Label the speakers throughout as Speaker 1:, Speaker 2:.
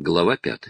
Speaker 1: Глава 5.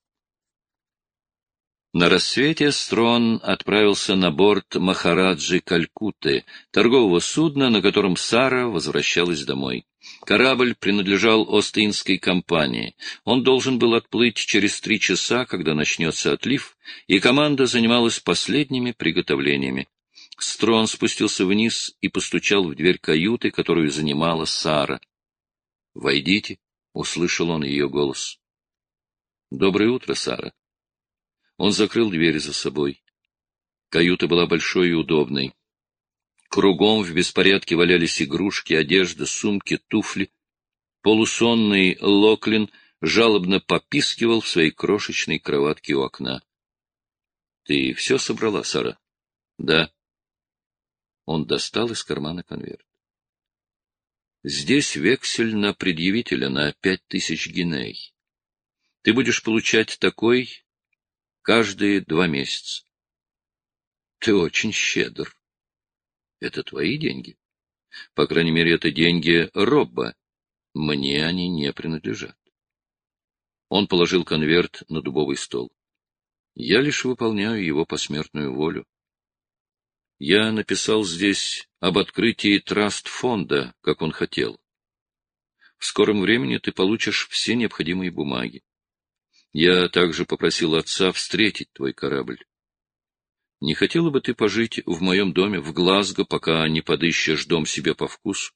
Speaker 1: На рассвете Строн отправился на борт Махараджи Калькутты, торгового судна, на котором Сара возвращалась домой. Корабль принадлежал Ост-Индской компании. Он должен был отплыть через 3 часа, когда начнется отлив, и команда занималась последними приготовлениями. Строн спустился вниз и постучал в дверь каюты, которую занимала Сара. «Войдите», — услышал он ее голос. «Доброе утро, Сара». Он закрыл дверь за собой. Каюта была большой и удобной. Кругом в беспорядке валялись игрушки, одежда, сумки, туфли. Полусонный Локлин жалобно попискивал в своей крошечной кроватке у окна. — Ты все собрала, Сара? — Да. Он достал из кармана конверт. — Здесь вексель на предъявителя на 5000 гиней. Ты будешь получать такой каждые 2 месяца. Ты очень щедр. Это твои деньги? По крайней мере, это деньги Робба. Мне они не принадлежат. Он положил конверт на дубовый стол. Я лишь выполняю его посмертную волю. Я написал здесь об открытии траст-фонда, как он хотел. В скором времени ты получишь все необходимые бумаги. Я также попросил отца встретить твой корабль. Не хотела бы ты пожить в моем доме в Глазго, пока не подыщешь дом себе по вкусу?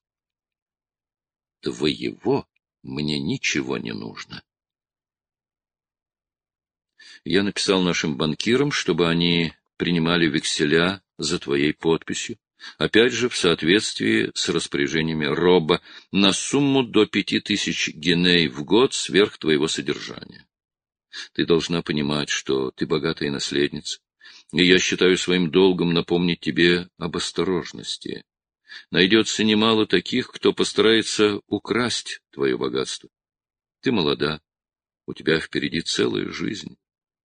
Speaker 1: Твоего мне ничего не нужно. Я написал нашим банкирам, чтобы они принимали векселя за твоей подписью, опять же в соответствии с распоряжениями Робба, на сумму до 5000 гиней в год сверх твоего содержания. Ты должна понимать, что ты богатая наследница, и я считаю своим долгом напомнить тебе об осторожности. Найдется немало таких, кто постарается украсть твое богатство. Ты молода, у тебя впереди целая жизнь.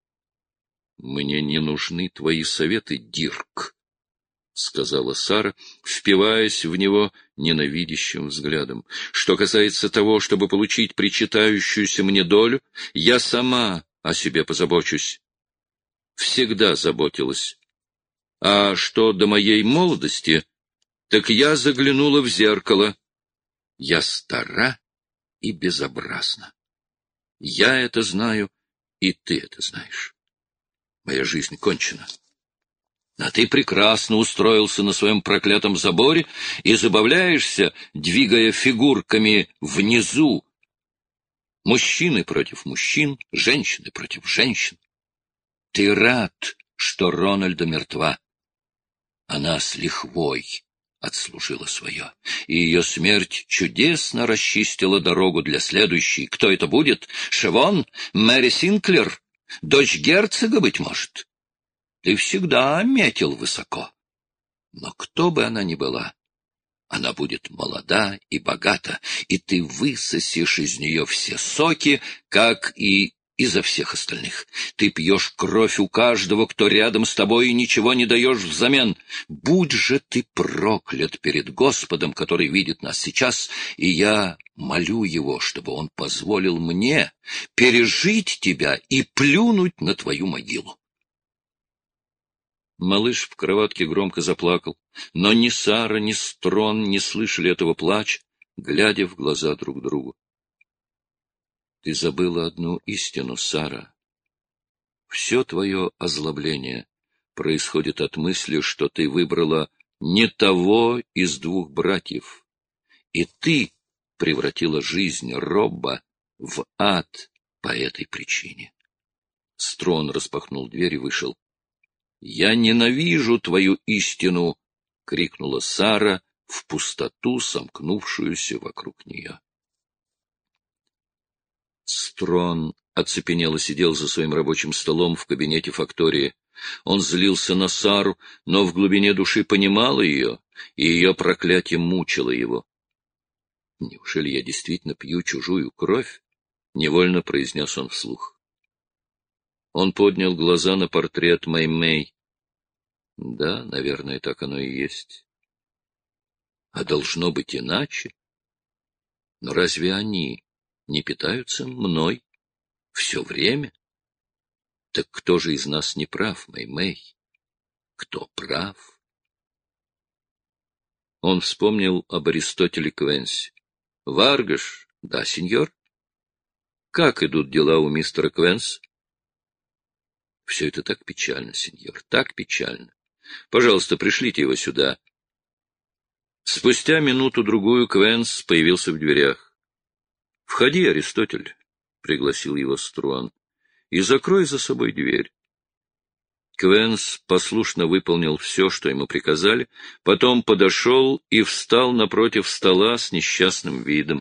Speaker 1: Мне не нужны твои советы, Дирк, — сказала Сара, впиваясь в него ненавидящим взглядом. Что касается того, чтобы получить причитающуюся мне долю, я сама о себе позабочусь. Всегда заботилась. А что до моей молодости, так я заглянула в зеркало. Я стара и безобразна. Я это знаю, и ты это знаешь. Моя жизнь кончена. А ты прекрасно устроился на своем проклятом заборе и забавляешься, двигая фигурками внизу. Мужчины против мужчин, женщины против женщин. Ты рад, что Рональда мертва. Она с лихвой отслужила свое, и ее смерть чудесно расчистила дорогу для следующей. Кто это будет? Шевон? Мэри Синклер? Дочь герцога, быть может? Ты всегда метил высоко. Но кто бы она ни была, она будет молода и богата, и ты высосешь из нее все соки, как и изо всех остальных. Ты пьешь кровь у каждого, кто рядом с тобой, и ничего не даешь взамен. Будь же ты проклят перед Господом, который видит нас сейчас, и я молю его, чтобы он позволил мне пережить тебя и плюнуть на твою могилу. Малыш в кроватке громко заплакал, но ни Сара, ни Строн не слышали этого плача, глядя в глаза друг другу. Ты забыла одну истину, Сара. Все твое озлобление происходит от мысли, что ты выбрала не того из 2 братьев, и ты превратила жизнь Робба в ад по этой причине. Строн распахнул дверь и вышел. «Я ненавижу твою истину!» — крикнула Сара в пустоту, сомкнувшуюся вокруг нее. Строн оцепенело сидел за своим рабочим столом в кабинете фактории. Он злился на Сару, но в глубине души понимал ее, и ее проклятие мучило его. «Неужели я действительно пью чужую кровь?» — невольно произнес он вслух. Он поднял глаза на портрет Мэй-Мэй. Да, наверное, так оно и есть. А должно быть иначе. Но разве они не питаются мной? Все время? Так кто же из нас не прав, Мэй-Мэй? Кто прав? Он вспомнил об Аристотеле Квенсе. Варгаш? Да, сеньор. Как идут дела у мистера Квенса? Все это так печально, сеньор, так печально. Пожалуйста, пришлите его сюда. Спустя минуту-другую Квенс появился в дверях. — Входи, Аристотель, — пригласил его Струан, — и закрой за собой дверь. Квенс послушно выполнил все, что ему приказали, потом подошел и встал напротив стола с несчастным видом.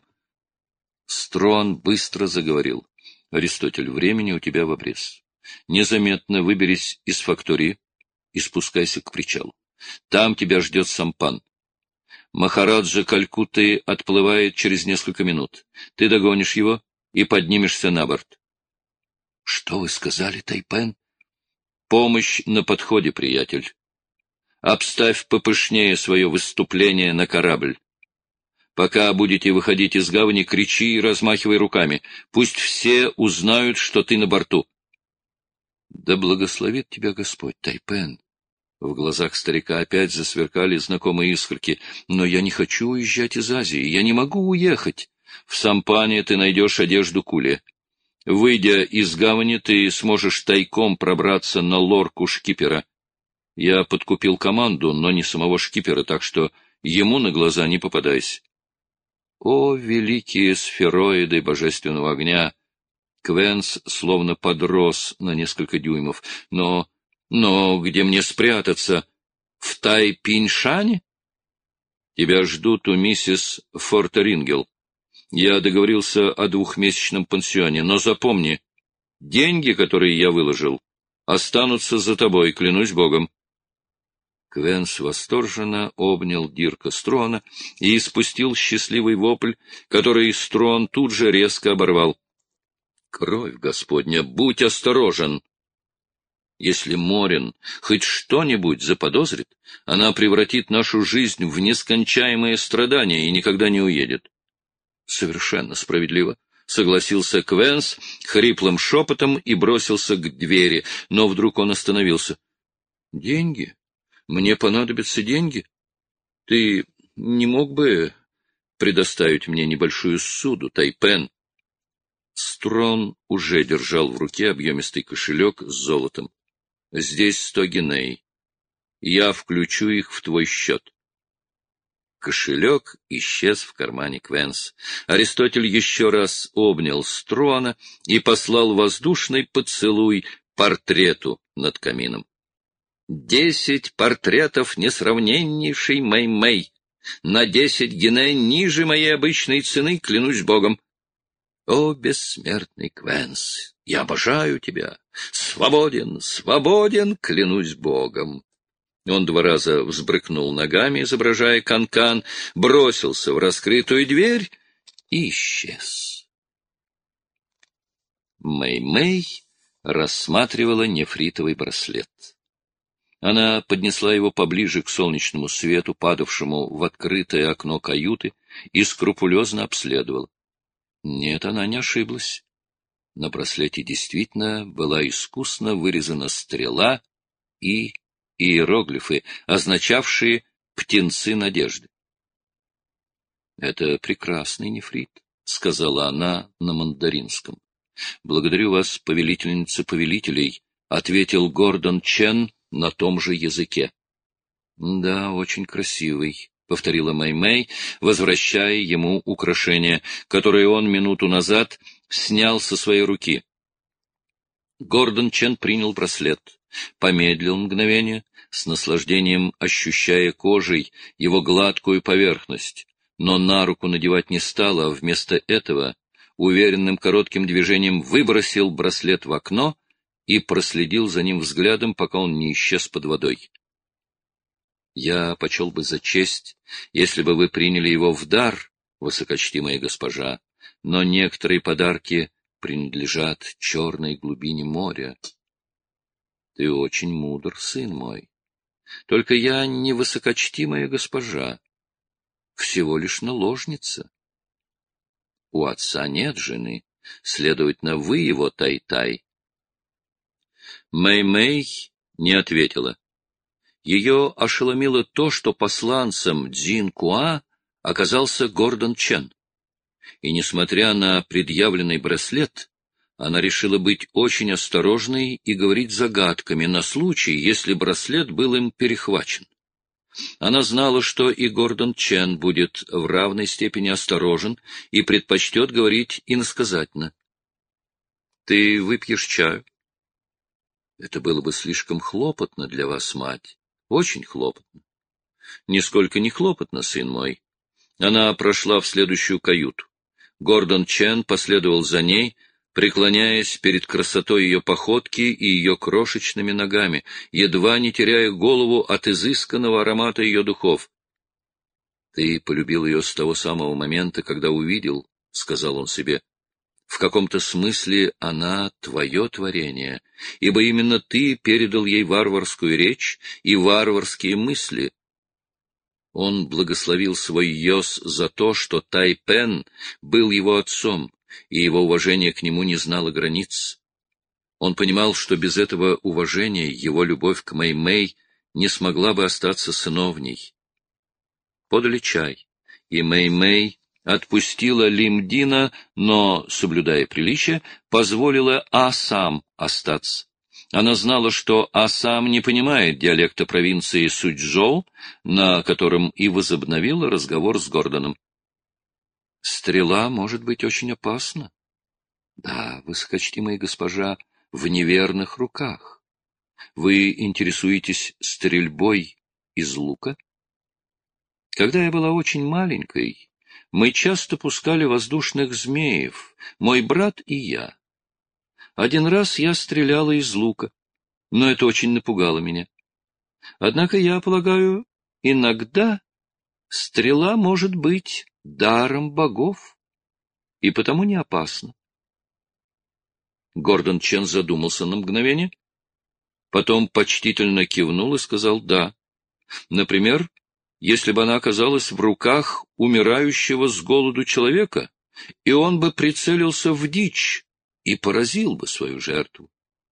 Speaker 1: Струан быстро заговорил. — Аристотель, времени у тебя в обрез. Незаметно выберись из фактории и спускайся к причалу. Там тебя ждет сампан. Махараджа Калькутты отплывает через несколько минут. Ты догонишь его и поднимешься на борт. — Что вы сказали, Тайпен? — Помощь на подходе, приятель. Обставь попышнее свое выступление на корабль. Пока будете выходить из гавани, кричи и размахивай руками. Пусть все узнают, что ты на борту. — Да благословит тебя Господь, Тайпен. В глазах старика опять засверкали знакомые искорки. Но я не хочу уезжать из Азии, я не могу уехать. В сампане ты найдешь одежду кули. Выйдя из гавани, ты сможешь тайком пробраться на лорку шкипера. Я подкупил команду, но не самого шкипера, так что ему на глаза не попадайся. О, великие сфероиды божественного огня! Квенс словно подрос на несколько дюймов. Но где мне спрятаться? В Тайпиньшане? Тебя ждут у миссис Фортерингел. Я договорился о 2-месячном пансионе, но запомни, деньги, которые я выложил, останутся за тобой, клянусь Богом. Квенс восторженно обнял Дирка Струана и испустил счастливый вопль, который Струан тут же резко оборвал. — Кровь Господня, будь осторожен! Если Морин хоть что-нибудь заподозрит, она превратит нашу жизнь в нескончаемое страдание и никогда не уедет. — Совершенно справедливо, — согласился Квенс хриплым шепотом и бросился к двери, но вдруг он остановился. — Деньги? Мне понадобятся деньги? Ты не мог бы предоставить мне небольшую ссуду, Тайпен? Строн уже держал в руке объемистый кошелек с золотом. — Здесь 100 гиней. Я включу их в твой счет. Кошелек исчез в кармане Квенс. Аристотель еще раз обнял Струана и послал воздушный поцелуй портрету над камином. 10 портретов несравненнейшей Мэй-Мэй. На 10 гиней ниже моей обычной цены, клянусь Богом. О, бессмертный Квенс, я обожаю тебя. Свободен, свободен, клянусь Богом. Он 2 раза взбрыкнул ногами, изображая канкан, бросился в раскрытую дверь и исчез. Мэй-Мэй рассматривала нефритовый браслет. Она поднесла его поближе к солнечному свету, падавшему в открытое окно каюты, и скрупулезно обследовала. Нет, она не ошиблась. На браслете действительно была искусно вырезана стрела и иероглифы, означавшие «птенцы надежды». — Это прекрасный нефрит, — сказала она на мандаринском. — Благодарю вас, повелительница повелителей, — ответил Гордон Чен на том же языке. — Да, очень красивый, — повторила Мэй-Мэй, возвращая ему украшение, которое он минуту назад снял со своей руки. Гордон Чен принял браслет, помедлил мгновение, с наслаждением ощущая кожей его гладкую поверхность, но на руку надевать не стал, а вместо этого уверенным коротким движением выбросил браслет в окно и проследил за ним взглядом, пока он не исчез под водой. Я почел бы за честь, если бы вы приняли его в дар, высокочтимая госпожа, но некоторые подарки принадлежат черной глубине моря. Ты очень мудр, сын мой. Только я не высокочтимая госпожа, всего лишь наложница. У отца нет жены, Следовательно, вы его Тай-Тай. Мэй-Мэй не ответила. Ее ошеломило то, что посланцем Цзинь-Куа оказался Гордон Чен. И, несмотря на предъявленный браслет, она решила быть очень осторожной и говорить загадками на случай, если браслет был им перехвачен. Она знала, что и Гордон Чен будет в равной степени осторожен и предпочтет говорить иносказательно. — Ты выпьешь чаю? — Это было бы слишком хлопотно для вас, мать. Очень хлопотно. — Нисколько не хлопотно, сын мой. Она прошла в следующую каюту. Гордон Чен последовал за ней, преклоняясь перед красотой ее походки и ее крошечными ногами, едва не теряя голову от изысканного аромата ее духов. — Ты полюбил ее с того самого момента, когда увидел, — сказал он себе. В каком-то смысле она твое творение, ибо именно ты передал ей варварскую речь и варварские мысли. Он благословил свой Йос за то, что Тай-Пен был его отцом, и его уважение к нему не знало границ. Он понимал, что без этого уважения его любовь к Мэй-Мэй не смогла бы остаться сыновней. Подали чай, и Мэй-Мэй отпустила Лимдина, но, соблюдая приличие, позволила Асам остаться. Она знала, что Асам не понимает диалекта провинции Суйчжоу, на котором и возобновила разговор с Гордоном. «Стрела может быть очень опасна. Да, высокочтимая госпожа, в неверных руках. Вы интересуетесь стрельбой из лука? Когда я была очень маленькой, мы часто пускали воздушных змеев, мой брат и я. Один раз я стреляла из лука, но это очень напугало меня. Однако, я полагаю, иногда стрела может быть даром богов, и потому не опасна. Гордон Чен задумался на мгновение, потом почтительно кивнул и сказал «да». Например, если бы она оказалась в руках умирающего с голоду человека, и он бы прицелился в дичь и поразил бы свою жертву.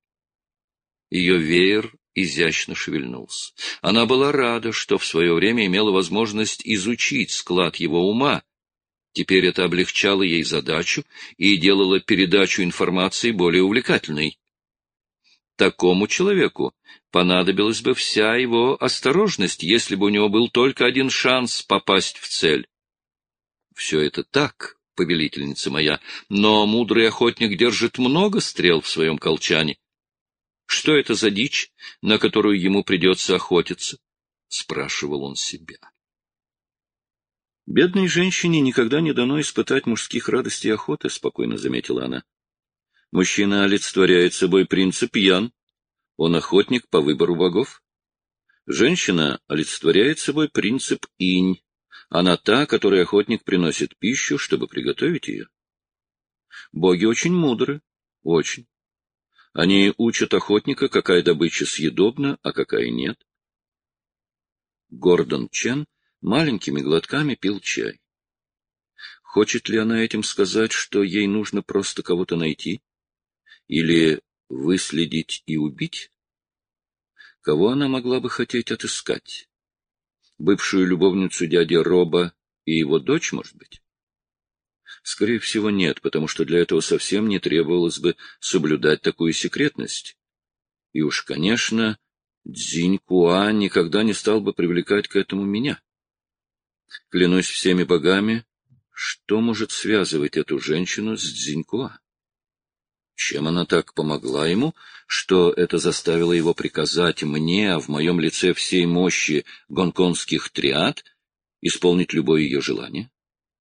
Speaker 1: Ее веер изящно шевельнулся. Она была рада, что в свое время имела возможность изучить склад его ума. Теперь это облегчало ей задачу и делало передачу информации более увлекательной. Такому человеку понадобилась бы вся его осторожность, если бы у него был только один шанс попасть в цель. Все это так, повелительница моя, но мудрый охотник держит много стрел в своем колчане. Что это за дичь, на которую ему придется охотиться? — спрашивал он себя. Бедной женщине никогда не дано испытать мужских радостей охоты, — спокойно заметила она. Мужчина олицетворяет собой принцип Ян. Он охотник по выбору богов. Женщина олицетворяет собой принцип Инь. Она та, которой охотник приносит пищу, чтобы приготовить ее. Боги очень мудры, очень. Они учат охотника, какая добыча съедобна, а какая нет. Гордон Чен маленькими глотками пил чай. Хочет ли она этим сказать, что ей нужно просто кого-то найти? Или выследить и убить? Кого она могла бы хотеть отыскать? Бывшую любовницу дяди Роба и его дочь, может быть? Скорее всего, нет, потому что для этого совсем не требовалось бы соблюдать такую секретность. И уж, конечно, Цзинь-Куа никогда не стал бы привлекать к этому меня. Клянусь всеми богами, что может связывать эту женщину с Цзинь-Куа? Чем она так помогла ему, что это заставило его приказать мне, в моем лице всей мощи гонконгских триад, исполнить любое ее желание?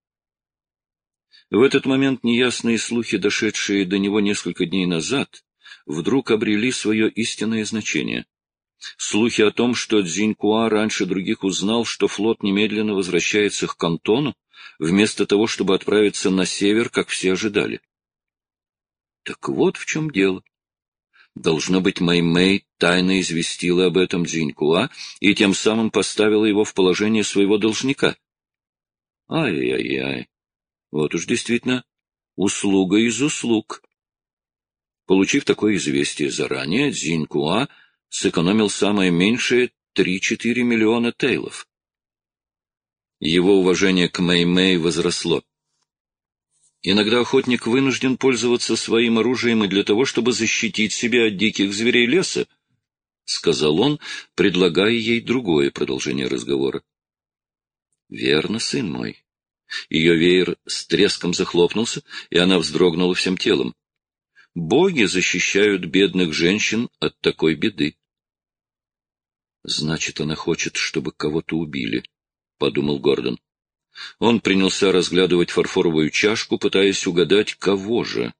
Speaker 1: В этот момент неясные слухи, дошедшие до него несколько дней назад, вдруг обрели свое истинное значение. Слухи о том, что Цзинь-Куа раньше других узнал, что флот немедленно возвращается к Кантону, вместо того, чтобы отправиться на север, как все ожидали. Так вот в чем дело. Должно быть, Мэй-Мэй тайно известила об этом Цзинь-Куа и тем самым поставила его в положение своего должника. Ай-яй-яй. Вот уж действительно услуга из услуг. Получив такое известие заранее, Цзинькуа сэкономил самое меньшее 3-4 миллиона тейлов. Его уважение к Мэй-Мэй возросло. Иногда охотник вынужден пользоваться своим оружием и для того, чтобы защитить себя от диких зверей леса, — сказал он, предлагая ей другое продолжение разговора. — Верно, сын мой. Ее веер с треском захлопнулся, и она вздрогнула всем телом. Боги защищают бедных женщин от такой беды. — Значит, она хочет, чтобы кого-то убили, — подумал Гордон. Он принялся разглядывать фарфоровую чашку, пытаясь угадать, кого же.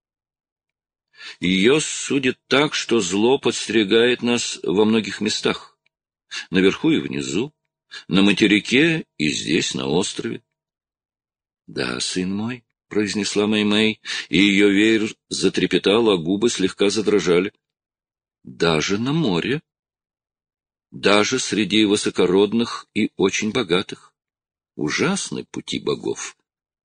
Speaker 1: Ее судят так, что зло подстерегает нас во многих местах. Наверху и внизу, на материке и здесь, на острове. — Да, сын мой, — произнесла Мэй-Мэй, и ее веер затрепетал, а губы слегка задрожали. — Даже на море. Даже среди высокородных и очень богатых. Ужасны пути богов.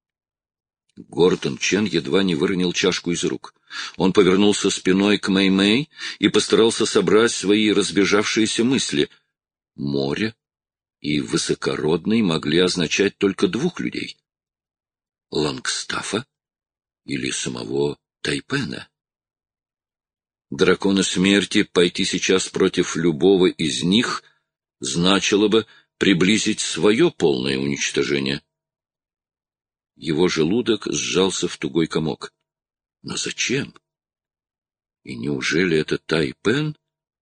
Speaker 1: Гордон Чен едва не выронил чашку из рук. Он повернулся спиной к Мэй-Мэй и постарался собрать свои разбежавшиеся мысли. Море и высокородный могли означать только двух людей. Лангстафа или самого Тайпена. Дракона смерти пойти сейчас против любого из них значило бы приблизить свое полное уничтожение. Его желудок сжался в тугой комок. Но зачем? И неужели это Тайпен?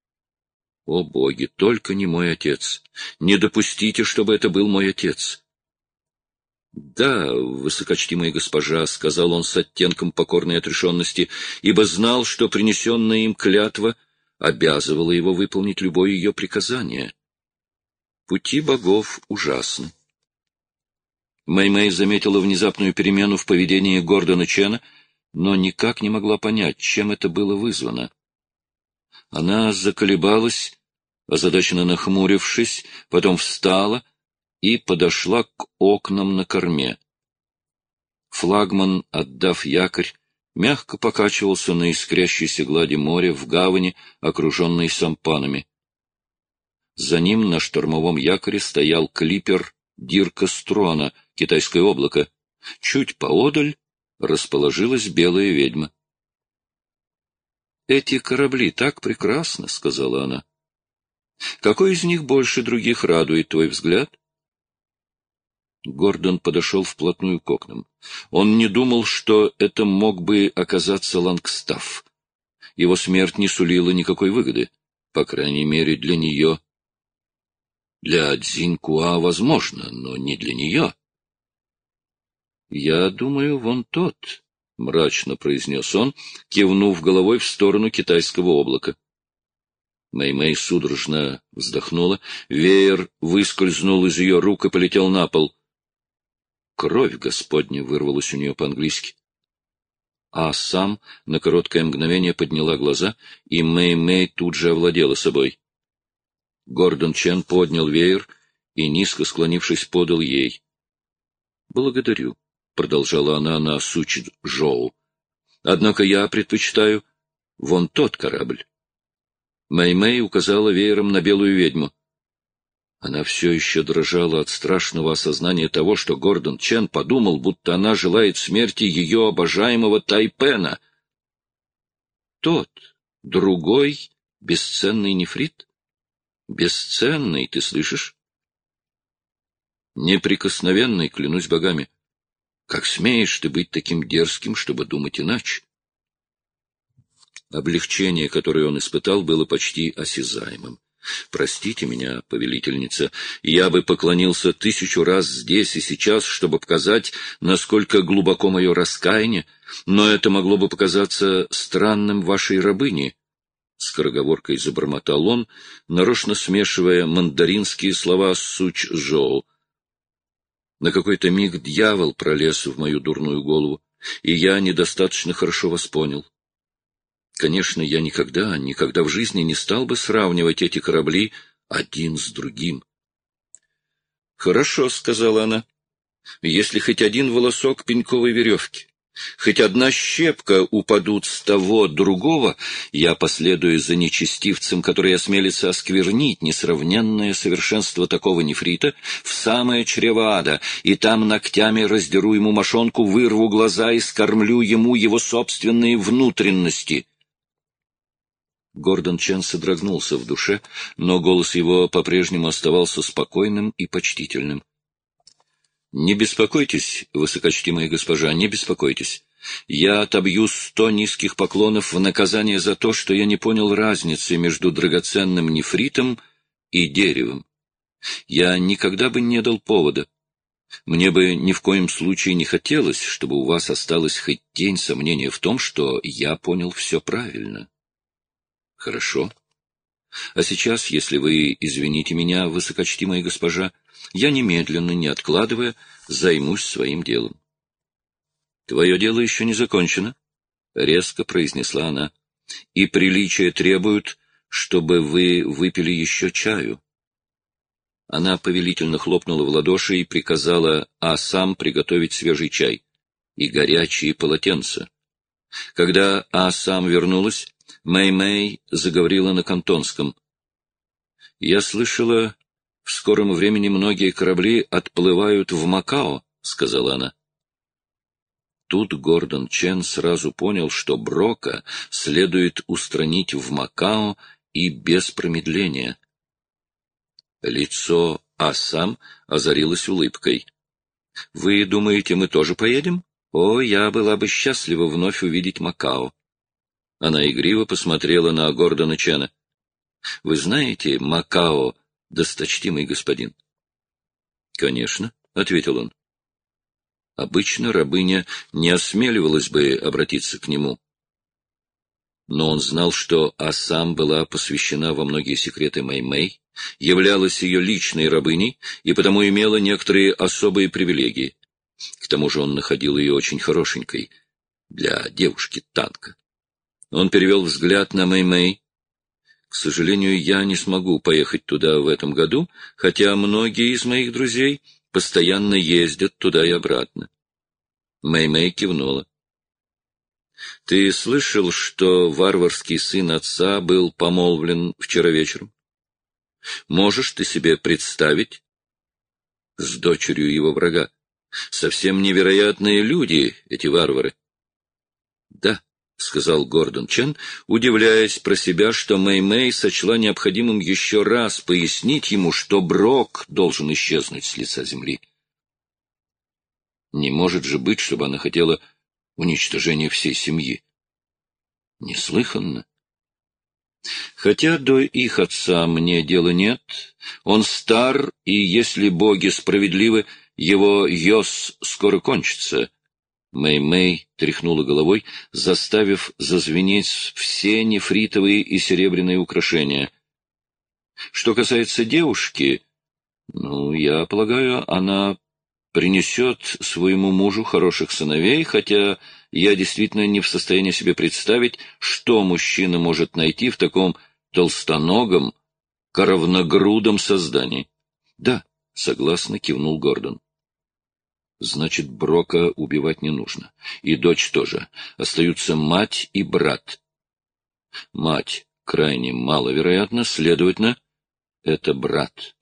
Speaker 1: О, боги, только не мой отец! Не допустите, чтобы это был мой отец! — Да, высокочтимая госпожа, — сказал он с оттенком покорной отрешенности, ибо знал, что принесенная им клятва обязывала его выполнить любое ее приказание. Пути богов ужасны. Мэй-Мэй заметила внезапную перемену в поведении Гордона Чена, но никак не могла понять, чем это было вызвано. Она заколебалась, озадаченно нахмурившись, потом встала и подошла к окнам на корме. Флагман, отдав якорь, мягко покачивался на искрящейся глади моря в гавани, окруженной сампанами. За ним на штормовом якоре стоял клипер Дирка Строна, китайское облако. Чуть поодаль расположилась белая ведьма. — Эти корабли так прекрасны, — сказала она. — Какой из них больше других радует твой взгляд? Гордон подошел вплотную к окнам. Он не думал, что это мог бы оказаться Лангстаф. Его смерть не сулила никакой выгоды, по крайней мере, для нее. Для Цзинькуа возможно, но не для нее. — Я думаю, вон тот, — мрачно произнес он, кивнув головой в сторону китайского облака. Мэй-Мэй судорожно вздохнула, веер выскользнул из ее рук и полетел на пол. Кровь Господня вырвалась у нее по-английски. А сам на короткое мгновение подняла глаза, и Мэй-Мэй тут же овладела собой. Гордон Чен поднял веер и, низко склонившись, подал ей. — Благодарю, — продолжала она на Сучжоу. — Однако я предпочитаю вон тот корабль. Мэй-Мэй указала веером на белую ведьму. Она все еще дрожала от страшного осознания того, что Гордон Чен подумал, будто она желает смерти ее обожаемого Тайпена. Тот, другой, бесценный нефрит? Бесценный, ты слышишь? Неприкосновенный, клянусь богами. Как смеешь ты быть таким дерзким, чтобы думать иначе? Облегчение, которое он испытал, было почти осязаемым. Простите меня, повелительница, я бы поклонился 1000 раз здесь и сейчас, чтобы показать, насколько глубоко мое раскаяние, но это могло бы показаться странным вашей рабыне. Скороговоркой забормотал он, нарочно смешивая мандаринские слова с Сучжоу. На какой-то миг дьявол пролез в мою дурную голову, и я недостаточно хорошо вас понял. Конечно, я никогда в жизни не стал бы сравнивать эти корабли один с другим. — Хорошо, — сказала она, — если хоть один волосок пеньковой веревки, Хоть одна щепка упадут с того другого, я последую за нечестивцем, который осмелится осквернить несравненное совершенство такого нефрита в самое чрево ада, и там ногтями раздеру ему мошонку, вырву глаза и скормлю ему его собственные внутренности». Гордон Чен содрогнулся в душе, но голос его по-прежнему оставался спокойным и почтительным. «Не беспокойтесь, высокочтимая госпожа, не беспокойтесь. Я отобью 100 низких поклонов в наказание за то, что я не понял разницы между драгоценным нефритом и деревом. Я никогда бы не дал повода. Мне бы ни в коем случае не хотелось, чтобы у вас осталась хоть тень сомнения в том, что я понял все правильно». «Хорошо. А сейчас, если вы извините меня, высокочтимая госпожа, я немедленно, не откладывая, займусь своим делом». «Твое дело еще не закончено», — резко произнесла она, — «и приличия требуют, чтобы вы выпили еще чаю». Она повелительно хлопнула в ладоши и приказала Асам приготовить свежий чай и горячие полотенца. Когда Асам вернулась, Мэй-Мэй заговорила на кантонском. «Я слышала, в скором времени многие корабли отплывают в Макао», — сказала она. Тут Гордон Чен сразу понял, что Брока следует устранить в Макао и без промедления. Лицо Асам озарилось улыбкой. «Вы думаете, мы тоже поедем? О, я была бы счастлива вновь увидеть Макао». Она игриво посмотрела на Гордона Чена. «Вы знаете Макао, досточтимый господин?» «Конечно», — ответил он. Обычно рабыня не осмеливалась бы обратиться к нему. Но он знал, что Асам была посвящена во многие секреты Мэй-Мэй, являлась ее личной рабыней и потому имела некоторые особые привилегии. К тому же он находил ее очень хорошенькой для девушки-танка. Он перевел взгляд на Мэй-Мэй. «К сожалению, я не смогу поехать туда в этом году, хотя многие из моих друзей постоянно ездят туда и обратно». Мэй-Мэй кивнула. «Ты слышал, что варварский сын отца был помолвлен вчера вечером? Можешь ты себе представить? С дочерью его врага. Совсем невероятные люди, эти варвары». «Да», — сказал Гордон Чен, удивляясь про себя, что Мэй-Мэй сочла необходимым еще раз пояснить ему, что Брок должен исчезнуть с лица земли. Не может же быть, чтобы она хотела уничтожения всей семьи. Неслыханно. Хотя до их отца мне дела нет, он стар, и, если боги справедливы, его йос скоро кончится. Мэй-Мэй тряхнула головой, заставив зазвенеть все нефритовые и серебряные украшения. Что касается девушки, я полагаю, она принесет своему мужу хороших сыновей, хотя я действительно не в состоянии себе представить, что мужчина может найти в таком толстоногом, коровногрудом создании. — Да, — согласно кивнул Гордон. — Значит, Брока убивать не нужно. И дочь тоже. Остаются мать и брат. Мать крайне маловероятно, следовательно, это брат.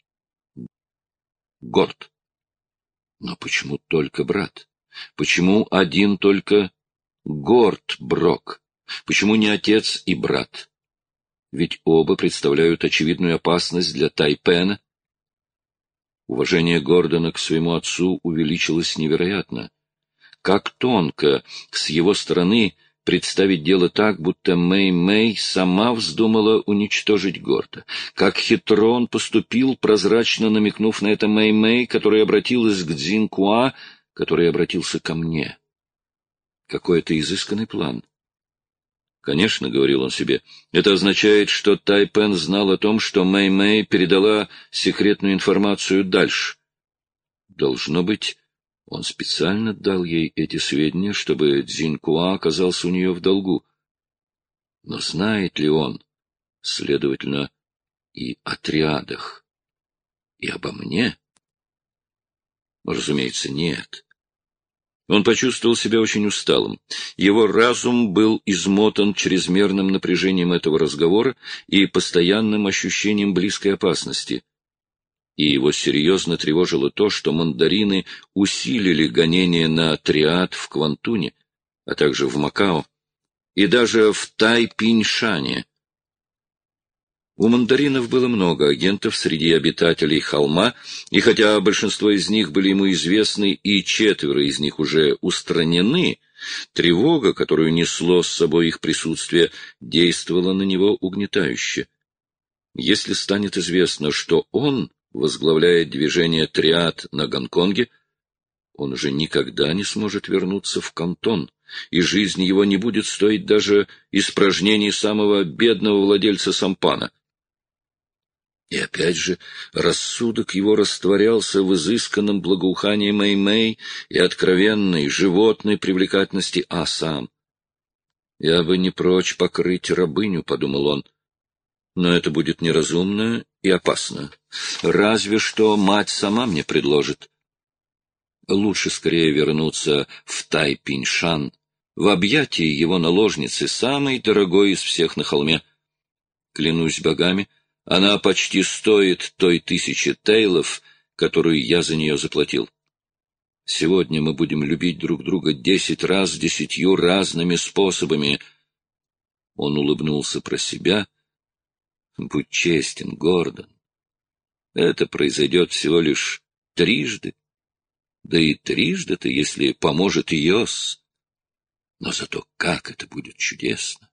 Speaker 1: Горд. Но почему только брат? Почему один только Горд Брок? Почему не отец и брат? Ведь оба представляют очевидную опасность для Тайпена. Уважение Гордона к своему отцу увеличилось невероятно. Как тонко с его стороны представить дело так, будто Мэй-Мэй сама вздумала уничтожить Горда. Как хитро он поступил, прозрачно намекнув на это Мэй-Мэй, которая обратилась к Цзинькуа, который обратился ко мне. Какой-то изысканный план. Конечно, — говорил он себе, — это означает, что Тайпен знал о том, что Мэй-Мэй передала секретную информацию дальше. Должно быть, он специально дал ей эти сведения, чтобы Цзинькуа оказался у нее в долгу. Но знает ли он, следовательно, и о триадах, и обо мне? Разумеется, нет. Он почувствовал себя очень усталым. Его разум был измотан чрезмерным напряжением этого разговора и постоянным ощущением близкой опасности. И его серьезно тревожило то, что мандарины усилили гонения на Триад в Квантуне, а также в Макао, и даже в Тайпиньшане. У мандаринов было много агентов среди обитателей холма, и хотя большинство из них были ему известны и 4 из них уже устранены, тревога, которую несло с собой их присутствие, действовала на него угнетающе. Если станет известно, что он возглавляет движение Триад на Гонконге, он уже никогда не сможет вернуться в Кантон, и жизнь его не будет стоить даже испражнений самого бедного владельца сампана. И опять же рассудок его растворялся в изысканном благоухании Мэй-Мэй и откровенной животной привлекательности Асам. «Я бы не прочь покрыть рабыню», — подумал он, — «но это будет неразумно и опасно. Разве что мать сама мне предложит. Лучше скорее вернуться в Тайпиньшан, в объятии его наложницы, самой дорогой из всех на холме. Клянусь богами, она почти стоит той 1000 тейлов, которую я за нее заплатил. Сегодня мы будем любить друг друга 10 раз 10 разными способами». Он улыбнулся про себя. «Будь честен, Гордон. Это произойдет всего лишь 3. Да и 3-то, если поможет Йос. Но зато как это будет чудесно!»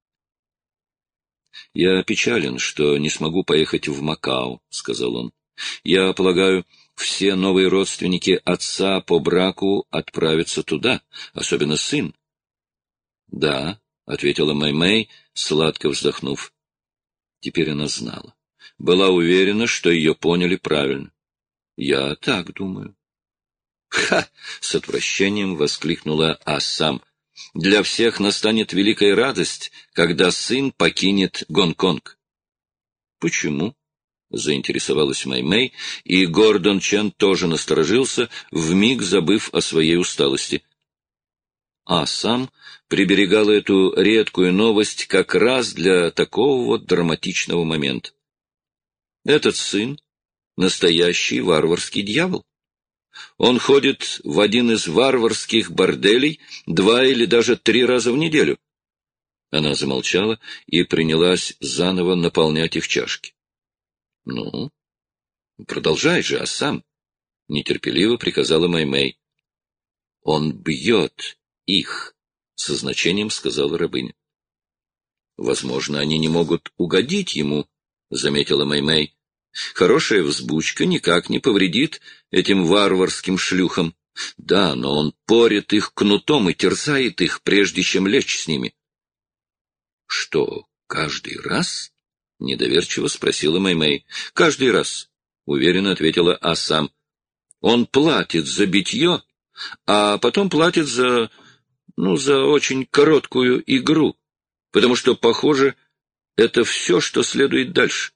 Speaker 1: «Я опечален, что не смогу поехать в Макао», — сказал он. «Я полагаю, все новые родственники отца по браку отправятся туда, особенно сын». «Да», — ответила Мэй-Мэй, сладко вздохнув. Теперь она знала. Была уверена, что ее поняли правильно. «Я так думаю». «Ха!» — с отвращением воскликнула Асам. «Для всех настанет великая радость, когда сын покинет Гонконг». «Почему?» — заинтересовалась Мэй-Мэй, и Гордон Чен тоже насторожился, вмиг забыв о своей усталости. Асам приберегала эту редкую новость как раз для такого вот драматичного момента. «Этот сын — настоящий варварский дьявол. Он ходит в один из варварских борделей 2 или даже 3 раза в неделю». Она замолчала и принялась заново наполнять их чашки. «Ну, продолжай же, Асам», — нетерпеливо приказала Мэй-Мэй. «Он бьет их», — со значением сказала рабыня. «Возможно, они не могут угодить ему», — заметила Мэй-Мэй. «Хорошая взбучка никак не повредит этим варварским шлюхам. Да, но он порет их кнутом и терзает их, прежде чем лечь с ними». «Что, каждый раз?» — недоверчиво спросила Мэй-Мэй. «Каждый раз», — уверенно ответила Асам. «Он платит за битье, а потом платит за очень короткую игру, потому что, похоже, это все, что следует дальше».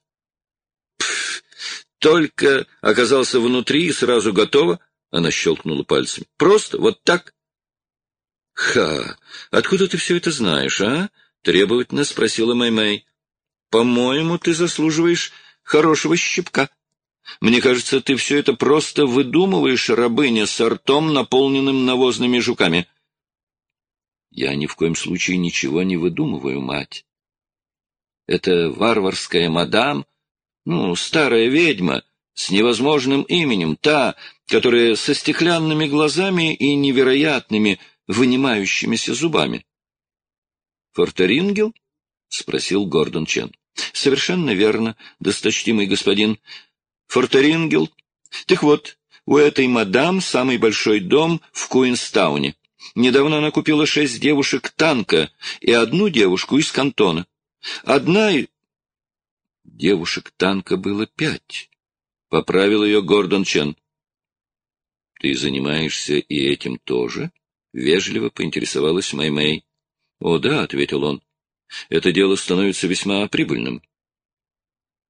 Speaker 1: «Только оказался внутри и сразу готово», — она щелкнула пальцами. «Просто вот так». «Ха! Откуда ты все это знаешь, а?» — требовательно спросила Мэй-Мэй. «По-моему, ты заслуживаешь хорошего щипка. Мне кажется, ты все это просто выдумываешь, рабыня, с ртом, наполненным навозными жуками». «Я ни в коем случае ничего не выдумываю, мать. Это варварская мадам, старая ведьма, с невозможным именем, та, которая со стеклянными глазами и невероятными вынимающимися зубами». «Фортерингел?» — спросил Гордон Чен. «Совершенно верно, досточтимый господин. Фортерингел. Так вот, у этой мадам самый большой дом в Куинстауне. Недавно она купила 6 девушек танка и 1 девушку из Кантона. Девушек танка было 5. Поправил ее Гордон Чен. «Ты занимаешься и этим тоже?» — вежливо поинтересовалась Мэй-Мэй. «О, да», — ответил он. «Это дело становится весьма прибыльным».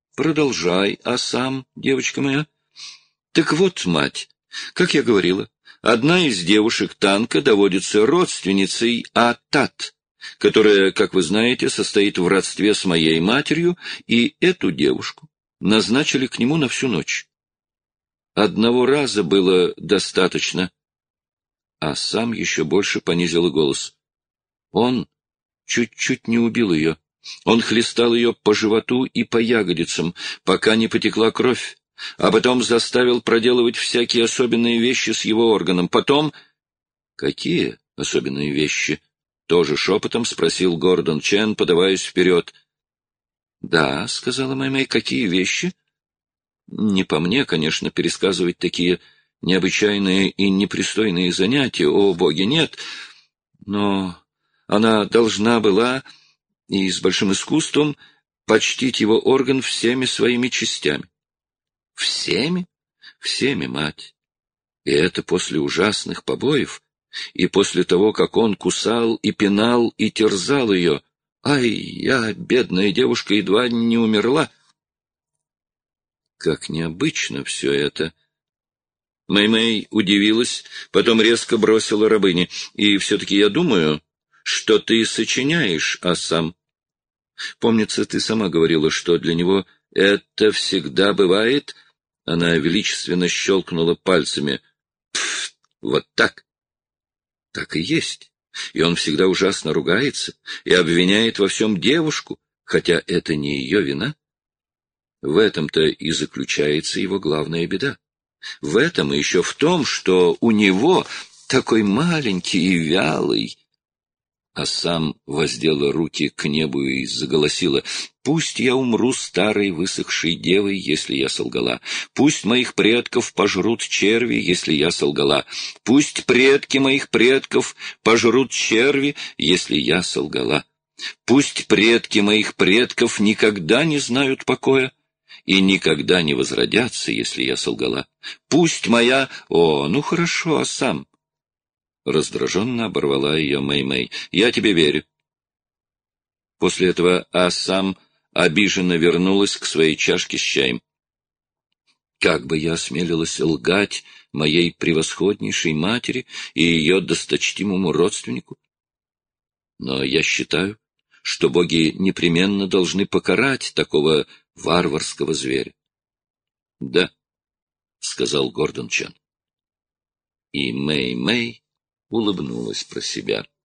Speaker 1: «Продолжай, Асам, девочка моя». «Так вот, мать, как я говорила, Одна из девушек танка доводится родственницей Атат, которая, как вы знаете, состоит в родстве с моей матерью, и эту девушку назначили к нему на всю ночь. Одного раза было достаточно, а сам еще больше понизил голос. Он чуть-чуть не убил ее. Он хлестал ее по животу и по ягодицам, пока не потекла кровь, а потом заставил проделывать всякие особенные вещи с его органом. Потом... Какие особенные вещи? Тоже шепотом спросил Гордон Чен, подаваясь вперед. — Да, — сказала Мэй-Мэй, — какие вещи? Не по мне, конечно, пересказывать такие необычайные и непристойные занятия, о боги, нет, но она должна была, и с большим искусством, почтить его орган всеми своими частями. Всеми? Всеми, мать. И это после ужасных побоев, и после того, как он кусал и пинал и терзал ее. Ай, я, бедная девушка, едва не умерла. Как необычно все это! Мэй-Мэй удивилась, потом резко бросила рабыне. И все-таки я думаю, что ты сочиняешь, Асам. Помнится, ты сама говорила, что для него это всегда бывает. Она величественно щелкнула пальцами. Пф, вот так. Так и есть. И он всегда ужасно ругается и обвиняет во всем девушку, хотя это не ее вина. В этом-то и заключается его главная беда. В этом и еще в том, что у него такой маленький и вялый. А сам воздела руки к небу и заголосила: «Пусть я умру старой высохшей девой, если я солгала. Пусть моих предков пожрут черви, если я солгала. Пусть предки моих предков пожрут черви, если я солгала. Пусть предки моих предков никогда не знают покоя и никогда не возродятся, если я солгала. Пусть моя... О, ну хорошо, а сам...» Раздраженно оборвала ее Мэй-Мэй. «Я тебе верю». После этого Асам обиженно вернулась к своей чашке с чаем. «Как бы я осмелилась лгать моей превосходнейшей матери и ее досточтимому родственнику? Но я считаю, что боги непременно должны покарать такого варварского зверя». «Да», — сказал Гордон Чен. И Мэй-Мэй улыбнулась про себя.